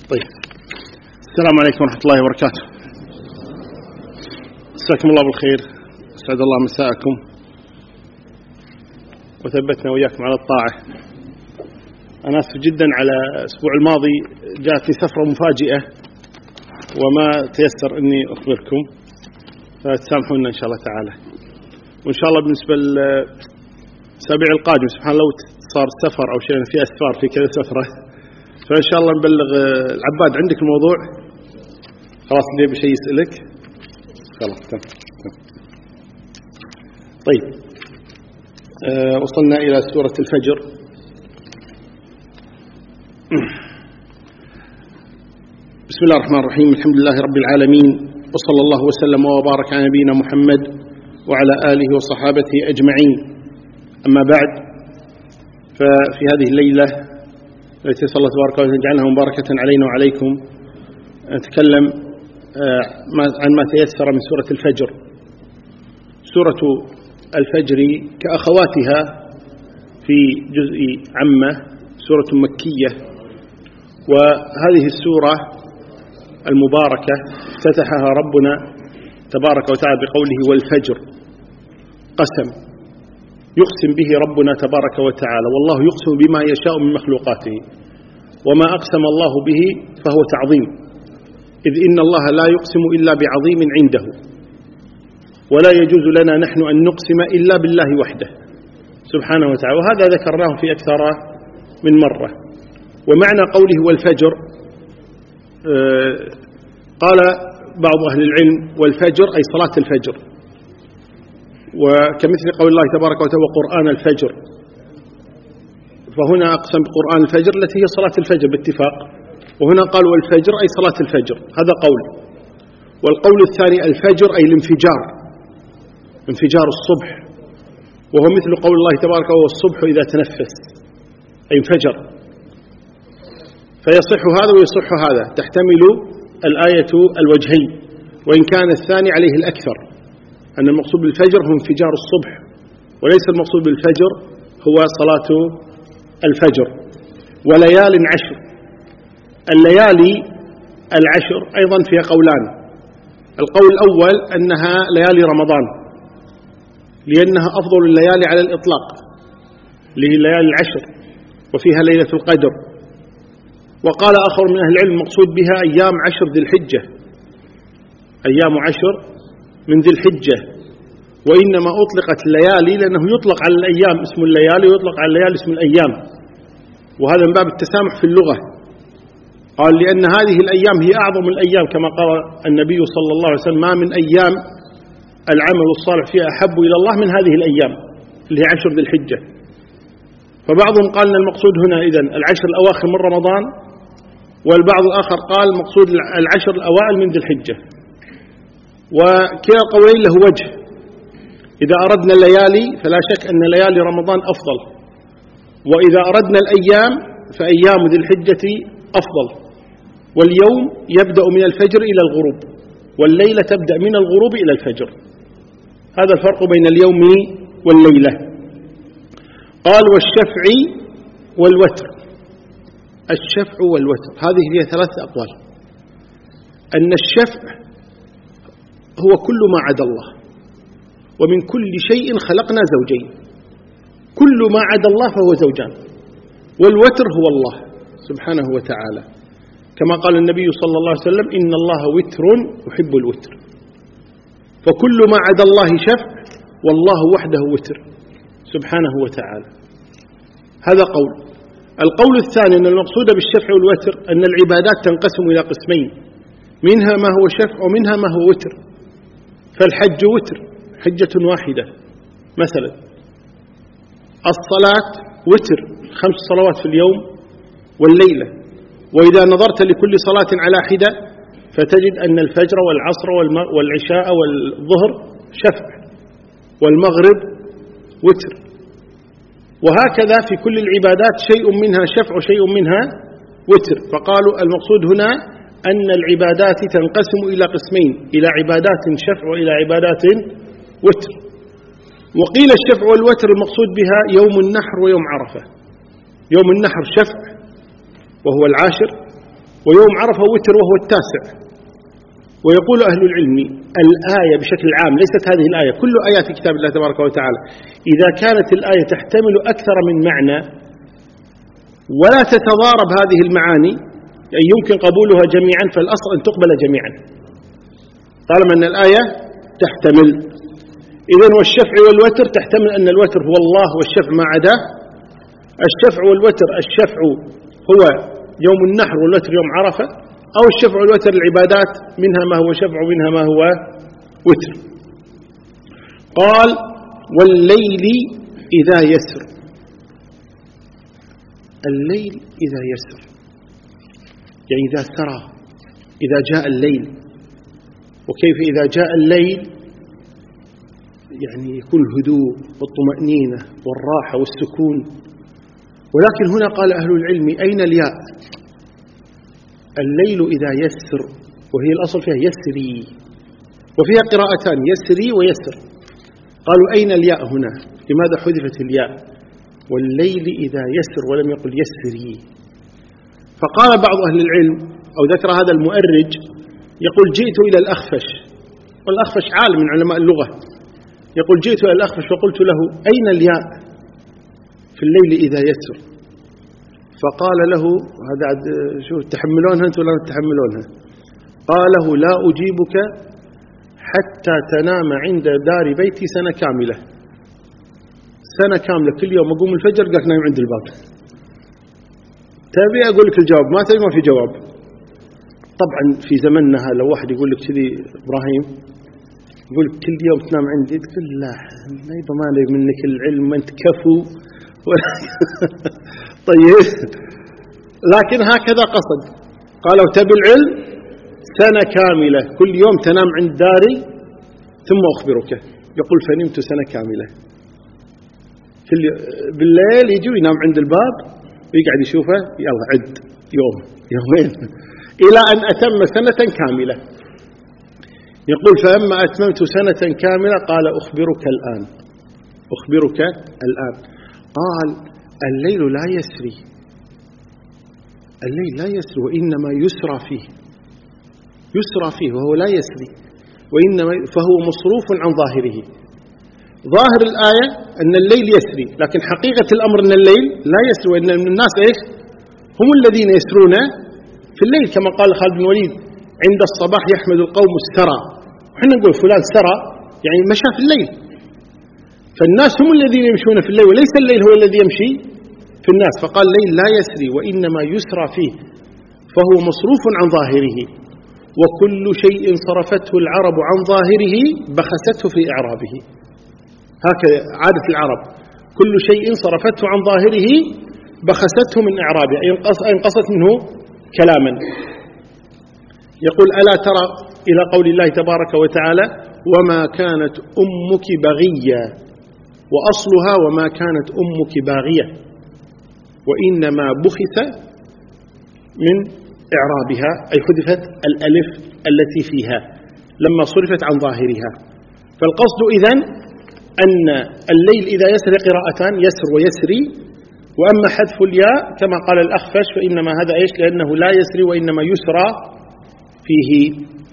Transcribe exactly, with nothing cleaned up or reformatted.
طيب، السلام عليكم ورحمة الله وبركاته. مساكم الله بالخير، أسعد الله مساءكم وثبتنا وإياكم على الطاعة. أنا أسف جدا على الأسبوع الماضي جاءتني سفرة مفاجئة وما تيسر أني أخبركم، فتسامحونا إن شاء الله تعالى. وإن شاء الله بالنسبة للأسابيع القادمة سبحان الله صار سفر أو شيء في أسفار في كذا سفرة، فإن شاء الله نبلغ العباد. عندك الموضوع خلاص؟ اللي بشيء يسألك خلاص تم. طيب، أه وصلنا إلى سورة الفجر. بسم الله الرحمن الرحيم، الحمد لله رب العالمين، وصلى الله وسلم وبارك على نبينا محمد وعلى آله وصحابته أجمعين. أما بعد، ففي هذه الليلة التي صلى الله تبارك وتعالى جعلها مباركة علينا وعليكم نتكلم عن ما تيسر من سورة الفجر. سورة الفجر كأخواتها في جزء عامة، سورة مكية، وهذه السورة المباركة افتتحها ربنا تبارك وتعالى بقوله والفجر، قسم يقسم به ربنا تبارك وتعالى، والله يقسم بما يشاء من مخلوقاته، وما أقسم الله به فهو تعظيم، إذ إن الله لا يقسم إلا بعظيم عنده، ولا يجوز لنا نحن أن نقسم إلا بالله وحده سبحانه وتعالى. وهذا ذكرناه في أكثر من مرة. ومعنى قوله والفجر، قال بعض أهل العلم والفجر أي صلاة الفجر، وكمثل قول الله تبارك وتعالى وقرآن الفجر، فهنا أقسم بقرآن الفجر التي هي صلاة الفجر باتفاق، وهنا قال والفجر أي صلاة الفجر. هذا قول. والقول الثاني الفجر أي الانفجار، انفجار الصبح، وهو مثل قول الله تبارك وتعالى والصبح إذا تنفس أي انفجر. فيصح هذا ويصح هذا، تحتمل الآية الوجهين، وإن كان الثاني عليه الأكثر، أن المقصود بالفجر هو انفجار الصبح، وليس المقصود بالفجر هو صلاة الفجر. وليال عشر، الليالي العشر أيضا فيها قولان. القول الأول أنها ليالي رمضان، لأنها أفضل الليالي على الإطلاق، اللي هي الليالي العشر، وفيها ليلة القدر. وقال آخر من أهل العلم المقصود بها أيام عشر ذي الحجة، أيام عشر من ذي الحجة. وإنما أطلقت الليالي لأنه يطلق على الأيام اسم الليالي ويطلق على الليالي اسم الأيام، وهذا من باب التسامح في اللغة. قال لأن هذه الأيام هي أعظم الأيام، كما قال النبي صلى الله عليه وسلم ما من أيام العمل الصالح فيها أحب إلى الله من هذه الأيام اللي هي عشر ذي الحجة. فبعضهم قال أن المقصود هنا إذن العشر الأواخر من رمضان، والبعض الآخر قال مقصود العشر الأوائل من ذي الحجة. وكلا القولين له وجه. إذا أردنا الليالي فلا شك أن ليالي رمضان أفضل، وإذا أردنا الأيام فأيام ذي الحجة أفضل. واليوم يبدأ من الفجر إلى الغروب، والليلة تبدأ من الغروب إلى الفجر. هذا الفرق بين اليوم والليلة. قال والشفع والوتر. الشفع والوتر هذه هي ثلاث أقوال. أن الشفع هو كل ما عدا الله، ومن كل شيء خلقنا زوجين، كل ما عدا الله فهو زوجان. والوتر هو الله سبحانه وتعالى، كما قال النبي صلى الله عليه وسلم إن الله وتر يحب الوتر. فكل ما عدا الله شفع، والله وحده وتر سبحانه وتعالى. هذا قول. القول الثاني أن المقصود بالشفع والوتر أن العبادات تنقسم إلى قسمين، منها ما هو شفع ومنها ما هو وتر. فالحج وتر، حجة واحدة مثلا. الصلاة وتر، خمس صلوات في اليوم والليلة. وإذا نظرت لكل صلاة على حدة فتجد أن الفجر والعصر والعشاء والظهر شفع، والمغرب وتر. وهكذا في كل العبادات شيء منها شفع وشيء منها وتر. فقالوا المقصود هنا أن العبادات تنقسم إلى قسمين، إلى عبادات شفع وإلى عبادات وتر. وقيل الشفع والوتر المقصود بها يوم النحر ويوم عرفة. يوم النحر شفع وهو العاشر، ويوم عرفة وتر وهو التاسع. ويقول أهل العلم الآية بشكل عام، ليست هذه الآية، كل آيات كتاب الله تبارك وتعالى إذا كانت الآية تحتمل أكثر من معنى ولا تتضارب هذه المعاني، يعني يمكن قبولها جميعا، فالأصل أن تقبل جميعا طالما أن الآية تحتمل. إذن والشفع والوتر تحتمل أن الوتر هو الله والشفع ما عداه. الشفع والوتر، الشفع هو يوم النحر والوتر يوم عرفة، أو الشفع والوتر العبادات منها ما هو شفع ومنها ما هو وتر. قال والليل إذا يسر. الليل إذا يسر يعني إذا سرى، إذا جاء الليل. وكيف إذا جاء الليل؟ يعني يكون الهدوء والطمأنينة والراحة والسكون. ولكن هنا قال أهل العلم أين الياء؟ الليل إذا يسر، وهي الأصل فيها يسري، وفيها قراءتان يسري ويسر. قالوا أين الياء هنا؟ لماذا حذفت الياء؟ والليل إذا يسر ولم يقل يسري. فقال بعض أهل العلم أو ذكر هذا المؤرج يقول جئت إلى الأخفش، والأخفش عالم من علماء اللغة، يقول جئت إلى الأخفش وقلت له أين الياء في الليل إذا يسر؟ فقال له هذا شو تحملونها أنتم ولا تحملونها؟ قال له لا أجيبك حتى تنام عند دار بيتي سنة كاملة. سنة كاملة كل يوم أقوم الفجر قاعد نايم عند الباب. تبي أقول لك الجواب؟ ما تبي ما في جواب. طبعا في زمننا لو واحد يقول لك كذي إبراهيم يقول لك كل يوم تنام عندي، تقول لا ما يبغى ما لي منك العلم، ما أنت كفو. طيب لكن هكذا قصد، قالوا تبي العلم سنة كاملة كل يوم تنام عند داري ثم أخبرك. يقول فنمت سنة كاملة، كل بالليل يجي وينام عند الباب ويقعد يشوفه، يلا عد يوم يومين إلى أن أتم سنة كاملة. يقول فأما أتممت سنة كاملة قال أخبرك الآن، أخبرك الآن. قال الليل لا يسري، الليل لا يسري وإنما يسرى فيه، يسرى فيه وهو لا يسري، وإنما فهو مصروف عن ظاهره. ظاهر الآية أن الليل يسري، لكن حقيقة الأمر أن الليل لا يسري، وإن الناس إيش هم الذين يسرون في الليل، كما قال خالد بن الوليد عند الصباح يحمد القوم السرى، وحنا نقول فلان سرى يعني مشى في الليل. فالناس هم الذين يمشون في الليل وليس الليل هو الذي يمشي في الناس. فقال الليل لا يسري وإنما يسرى فيه فهو مصروف عن ظاهره، وكل شيء صرفته العرب عن ظاهره بخسته في إعرابه. هكذا عادة العرب، كل شيء صرفته عن ظاهره بخسته من إعرابه، أي انقصت منه كلاما. يقول ألا ترى إلى قول الله تبارك وتعالى وما كانت أمك بغيا، وأصلها وما كانت أمك باغية، وإنما بخس من إعرابها أي حذفت الألف التي فيها لما صرفت عن ظاهرها. فالقصد إذن أن الليل إذا يسر قراءتان يسر ويسري، وأما حذف الياء كما قال الأخفش فإنما هذا إيش لأنه لا يسري وإنما يسرى فيه.